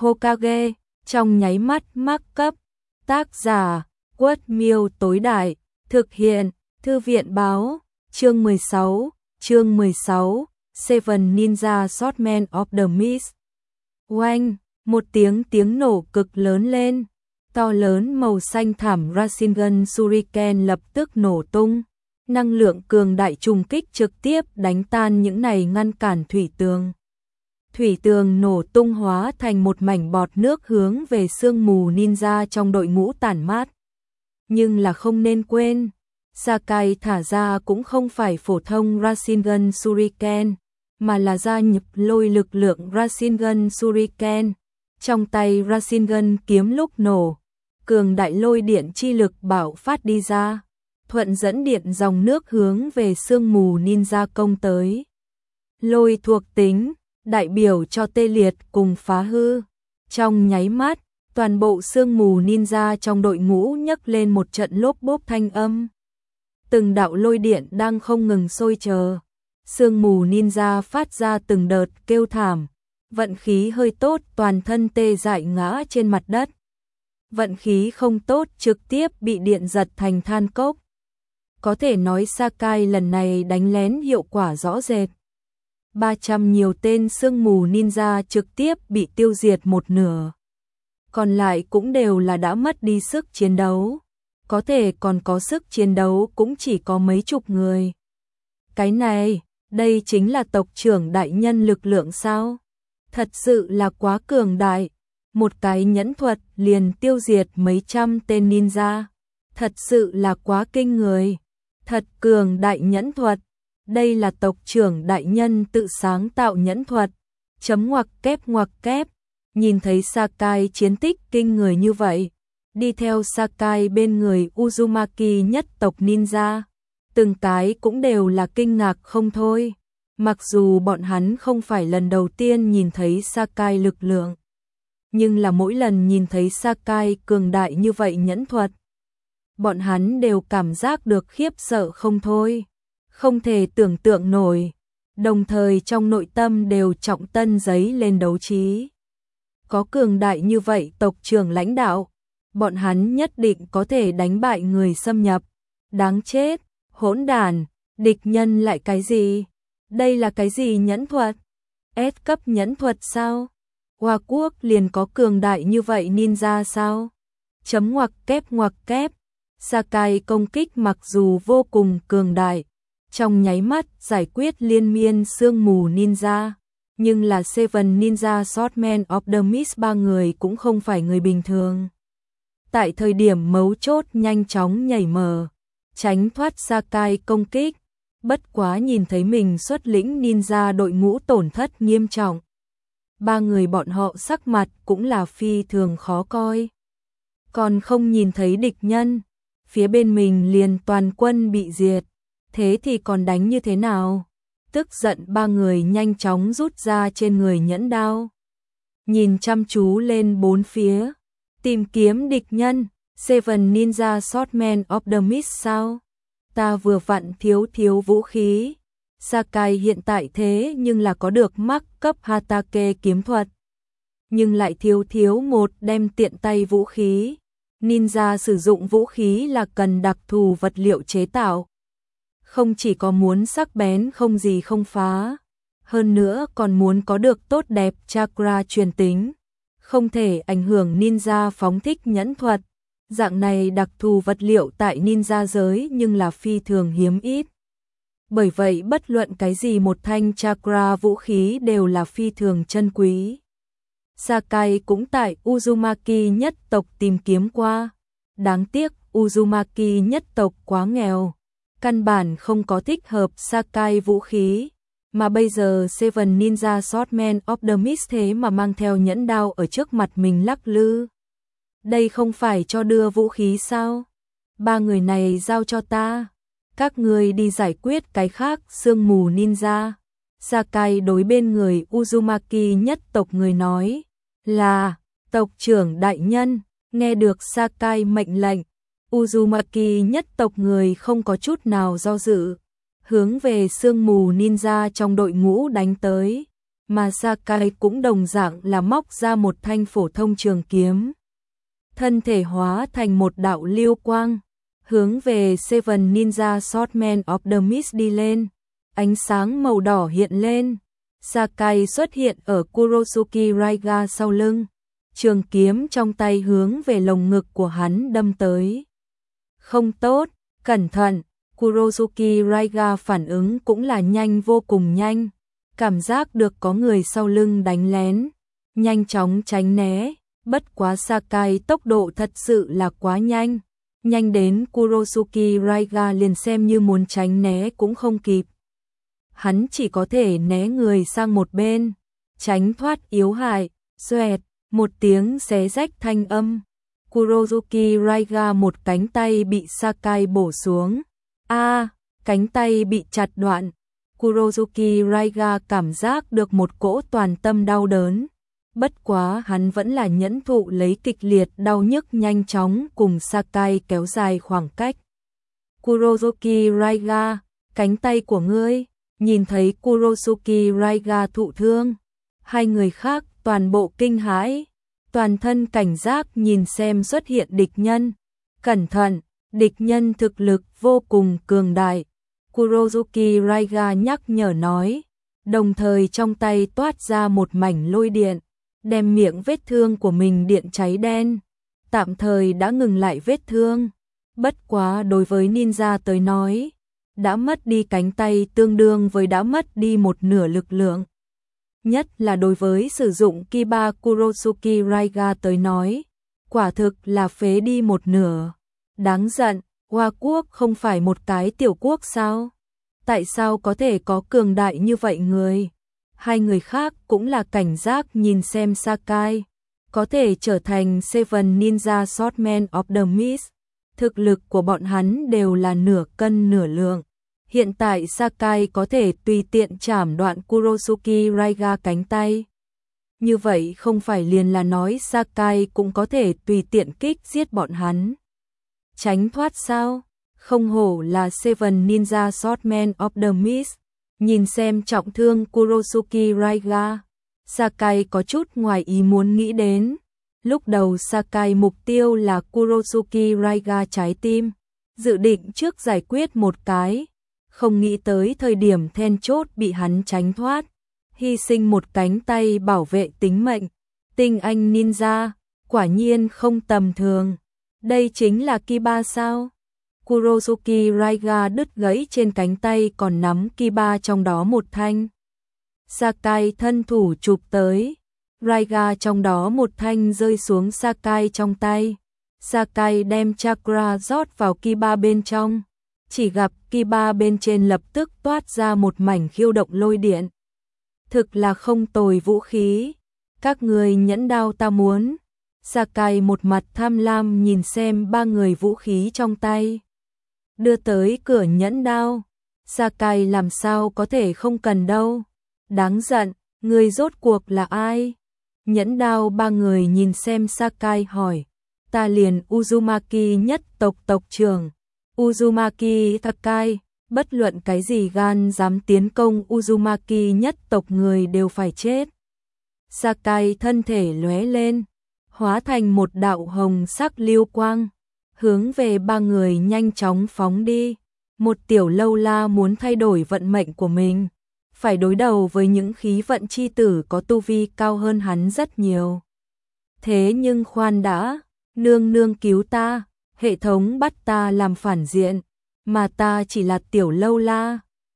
Hokage, trong nháy mắt mắc cấp. Tác giả, Quất Miêu tối đại, thực hiện, Thư viện báo, chương 16, Seven Ninja Swordman of the Mist. Oanh, một tiếng nổ cực lớn lên, to lớn màu xanh thảm Rasengan Shuriken lập tức nổ tung. Năng lượng cường đại trùng kích trực tiếp đánh tan những này ngăn cản thủy tường. Thủy tường nổ tung hóa thành một mảnh bọt nước hướng về sương mù ninja trong đội ngũ tản mát. Nhưng là không nên quên, Sakai thả ra cũng không phải phổ thông Rasengan Shuriken, mà là gia nhập lôi lực lượng Rasengan Shuriken. Trong tay Rasengan kiếm lúc nổ, cường đại lôi điện chi lực bạo phát đi ra, thuận dẫn điện dòng nước hướng về sương mù ninja công tới. Lôi thuộc tính, đại biểu cho tê liệt cùng phá hư. Trong nháy mắt, toàn bộ sương mù ninja trong đội ngũ nhấc lên một trận lốp bốp thanh âm. Từng đạo lôi điện đang không ngừng sôi chờ. Sương mù ninja phát ra từng đợt kêu thảm. Vận khí hơi tốt toàn thân tê dại ngã trên mặt đất. Vận khí không tốt trực tiếp bị điện giật thành than cốc. Có thể nói Sakai lần này đánh lén hiệu quả rõ rệt. 300 nhiều tên sương mù ninja trực tiếp bị tiêu diệt một nửa. Còn lại cũng đều là đã mất đi sức chiến đấu. Có thể còn có sức chiến đấu cũng chỉ có mấy chục người. Cái này, đây chính là tộc trưởng đại nhân lực lượng sao? Thật sự là quá cường đại. Một cái nhẫn thuật liền tiêu diệt mấy trăm tên ninja. Thật sự là quá kinh người. Thật cường đại nhẫn thuật. Đây là tộc trưởng đại nhân tự sáng tạo nhẫn thuật. Chấm ngoặc kép. Nhìn thấy Sakai chiến tích kinh người như vậy. Đi theo Sakai bên người Uzumaki nhất tộc ninja. Từng cái cũng đều là kinh ngạc không thôi. Mặc dù bọn hắn không phải lần đầu tiên nhìn thấy Sakai lực lượng. Nhưng là mỗi lần nhìn thấy Sakai cường đại như vậy nhẫn thuật. Bọn hắn đều cảm giác được khiếp sợ không thôi. Không thể tưởng tượng nổi. Đồng thời trong nội tâm đều trọng tân giấy lên đấu trí. Có cường đại như vậy tộc trưởng lãnh đạo. Bọn hắn nhất định có thể đánh bại người xâm nhập. Đáng chết, hỗn đản, địch nhân lại cái gì? Đây là cái gì nhẫn thuật? S cấp nhẫn thuật sao? Hoa quốc liền có cường đại như vậy ninja sao? Chấm ngoặc kép. Sakai công kích mặc dù vô cùng cường đại, trong nháy mắt giải quyết liên miên sương mù ninja, nhưng là Seven Ninja Swordman of the Mist ba người cũng không phải người bình thường. Tại thời điểm mấu chốt nhanh chóng nhảy mờ, tránh thoát Sakai công kích, bất quá nhìn thấy mình xuất lĩnh ninja đội ngũ tổn thất nghiêm trọng. Ba người bọn họ sắc mặt cũng là phi thường khó coi. Còn không nhìn thấy địch nhân, phía bên mình liền toàn quân bị diệt, thế thì còn đánh như thế nào? Tức giận ba người nhanh chóng rút ra trên người nhẫn đao. Nhìn chăm chú lên bốn phía, tìm kiếm địch nhân. Seven Ninja Swordman of the Mist sao? Ta vừa vặn thiếu vũ khí. Sakai hiện tại thế nhưng là có được mắc cấp Hatake kiếm thuật. Nhưng lại thiếu một đem tiện tay vũ khí. Ninja sử dụng vũ khí là cần đặc thù vật liệu chế tạo. Không chỉ có muốn sắc bén không gì không phá. Hơn nữa còn muốn có được tốt đẹp chakra truyền tính. Không thể ảnh hưởng ninja phóng thích nhẫn thuật. Dạng này đặc thù vật liệu tại ninja giới nhưng là phi thường hiếm ít. Bởi vậy bất luận cái gì một thanh chakra vũ khí đều là phi thường chân quý. Sakai cũng tại Uzumaki nhất tộc tìm kiếm qua. Đáng tiếc Uzumaki nhất tộc quá nghèo. Căn bản không có thích hợp Sakai vũ khí. Mà bây giờ Seven Ninja Swordman of the Mist thế mà mang theo nhẫn đao ở trước mặt mình lắc lư. Đây không phải cho đưa vũ khí sao? Ba người này giao cho ta. Các người đi giải quyết cái khác sương mù ninja. Sakai đối bên người Uzumaki nhất tộc người nói. Là, tộc trưởng đại nhân. Nghe được Sakai mệnh lệnh. Uzumaki nhất tộc người không có chút nào do dự. Hướng về sương mù ninja trong đội ngũ đánh tới. mà Sakai cũng đồng dạng là móc ra một thanh phổ thông trường kiếm. Thân thể hóa thành một đạo lưu quang, hướng về Seven Ninja Swordsman of the Mist đi lên. Ánh sáng màu đỏ hiện lên, Sakai xuất hiện ở Kurosuke Raiga sau lưng. Trường kiếm trong tay hướng về lồng ngực của hắn đâm tới. Không tốt, cẩn thận, Kurosuke Raiga phản ứng cũng là nhanh, vô cùng nhanh. Cảm giác được có người sau lưng đánh lén, nhanh chóng tránh né, bất quá Sakai tốc độ thật sự là quá nhanh. Nhanh đến Kurosuke Raiga liền xem như muốn tránh né cũng không kịp. Hắn chỉ có thể né người sang một bên, tránh thoát yếu hại. Xoẹt, một tiếng xé rách thanh âm. Kurosuke Raiga một cánh tay bị Sakai bổ xuống. Cánh tay bị chặt đoạn. Kurosuke Raiga cảm giác được một cỗ toàn tâm đau đớn. Bất quá hắn vẫn là nhẫn thụ lấy kịch liệt đau nhức, nhanh chóng cùng Sakai kéo dài khoảng cách. Kurosuke Raiga, cánh tay của ngươi. Nhìn thấy Kurosuke Raiga thụ thương, hai người khác toàn bộ kinh hãi, toàn thân cảnh giác nhìn xem xuất hiện địch nhân. Cẩn thận, địch nhân thực lực vô cùng cường đại. Kurosuke Raiga nhắc nhở nói, đồng thời trong tay toát ra một mảnh lôi điện, đem miệng vết thương của mình điện cháy đen, tạm thời đã ngừng lại vết thương. Bất quá đối với ninja tới nói, đã mất đi cánh tay tương đương với đã mất đi một nửa lực lượng. Nhất là đối với sử dụng Kiba Kurosuke Raiga tới nói, quả thực là phế đi một nửa. Đáng giận, Hoa Quốc không phải một cái tiểu quốc sao? Tại sao có thể có cường đại như vậy người? Hai người khác cũng là cảnh giác nhìn xem Sakai, có thể trở thành Seven Ninja Swordsman of the Mist. Thực lực của bọn hắn đều là nửa cân nửa lượng. Hiện tại Sakai có thể tùy tiện chảm đoạn Kurosuke Raiga cánh tay. Như vậy không phải liền là nói Sakai cũng có thể tùy tiện kích giết bọn hắn. Tránh thoát sao? Không hổ là Seven Ninja Swordsman of the Mist. Nhìn xem trọng thương Kurosuke Raiga, Sakai có chút ngoài ý muốn nghĩ đến. Lúc đầu Sakai mục tiêu là Kurosuke Raiga trái tim, dự định trước giải quyết một cái, không nghĩ tới thời điểm then chốt bị hắn tránh thoát, hy sinh một cánh tay bảo vệ tính mệnh. Tinh anh ninja, quả nhiên không tầm thường. Đây chính là Kiba sao? Kurosuke Raiga đứt gãy trên cánh tay còn nắm Kiba trong đó một thanh. Sakai thân thủ chụp tới, Raiga trong đó một thanh rơi xuống Sakai trong tay. Sakai đem chakra rót vào Kiba bên trong, chỉ gặp Kiba bên trên lập tức toát ra một mảnh khiêu động lôi điện. Thực là không tồi vũ khí, các người nhẫn đao ta muốn. Sakai một mặt tham lam nhìn xem ba người vũ khí trong tay, đưa tới cửa nhẫn đao. Sakai làm sao có thể không cần đâu. Đáng giận, người rốt cuộc là ai? Nhẫn đao ba người nhìn xem Sakai hỏi. Ta liền Uzumaki nhất tộc tộc trưởng, Uzumaki Sakai. Bất luận cái gì gan dám tiến công Uzumaki nhất tộc người đều phải chết. Sakai thân thể lóe lên, hóa thành một đạo hồng sắc lưu quang, hướng về ba người nhanh chóng phóng đi. Một tiểu lâu la muốn thay đổi vận mệnh của mình, phải đối đầu với những khí vận chi tử có tu vi cao hơn hắn rất nhiều. Thế nhưng khoan đã, nương nương cứu ta, hệ thống bắt ta làm phản diện, mà ta chỉ là tiểu lâu la,